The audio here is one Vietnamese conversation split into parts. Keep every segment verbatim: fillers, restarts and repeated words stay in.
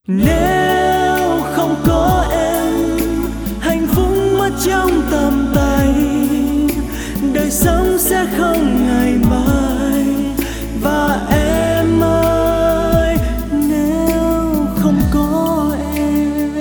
Nếu không có em, hạnh phúc mất trong tầm tay, đời sống sẽ không ngày mai. Và em ơi, nếu không có em,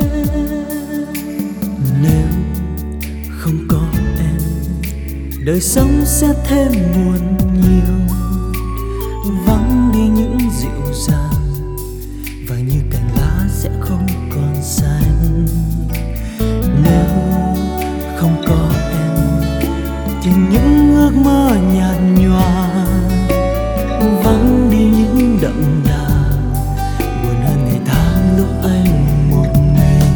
nếu không có em, đời sống sẽ thêm buồn nhiều, vắng đi những dịu dàng và như cành lá sẽ không còn xanh. Nếu không có em thì những ước mơ nhạt nhòa, vắng đi những đậm đà, buồn hơn ngày tháng lúc anh một mình.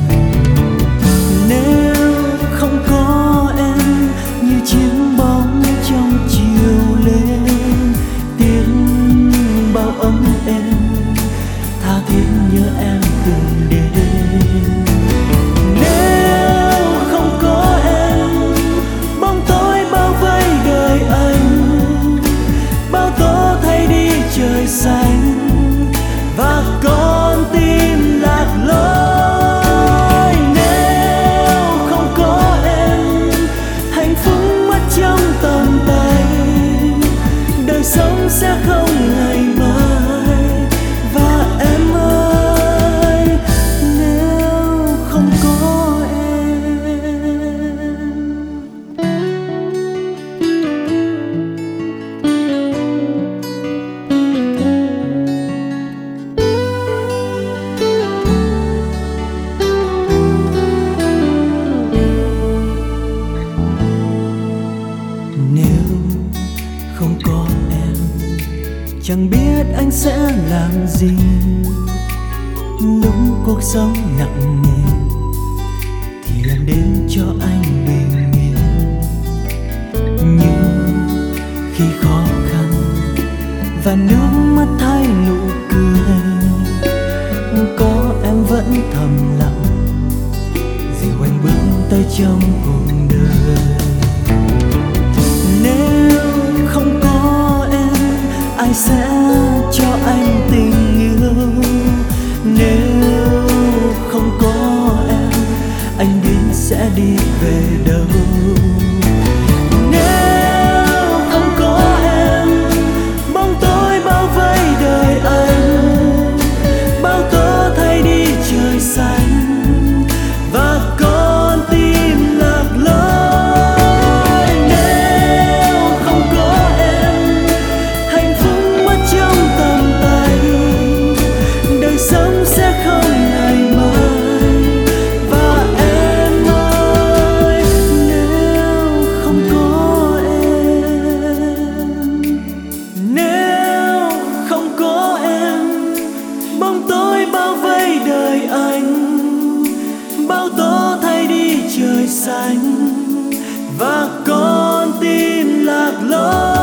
Nếu không có em, như chiếc bóng trong chiều lên, tiếng bao ấm êm, tha thiết nhớ em từng đêm. Nếu không có em, bóng tối bao vây đời anh, bao tố thay đi trời xanh, và con tim lạc lối. Nếu không có em, hạnh phúc mất trong tầm tay, đời sống sẽ không ngày mai. Và em ơi, nếu không có em, nếu không có em, chẳng biết anh sẽ làm gì lúc cuộc sống nặng nề, thì em đến cho anh bình yên. Nhưng khi khó khăn và nước mắt thay nụ cười, có em vẫn thầm lặng dìu anh bước tới trong cuộc đời. Nếu không có em, ai sẽ cho anh tình yêu? Nếu không có em, anh biết sẽ đi về đâu? Nếu không có em, bóng tối bao vây đời anh, bao tố thay đi trời xanh, và con tim lạc lối. Nếu không có em, hạnh phúc mất trong tầm tay, đời sống sẽ không ngày mai. Và em ơi, nếu không có em, nếu không có em, bóng tối bao vây đời anh, bao tố thay đi trời xanh, và con tim lạc lối.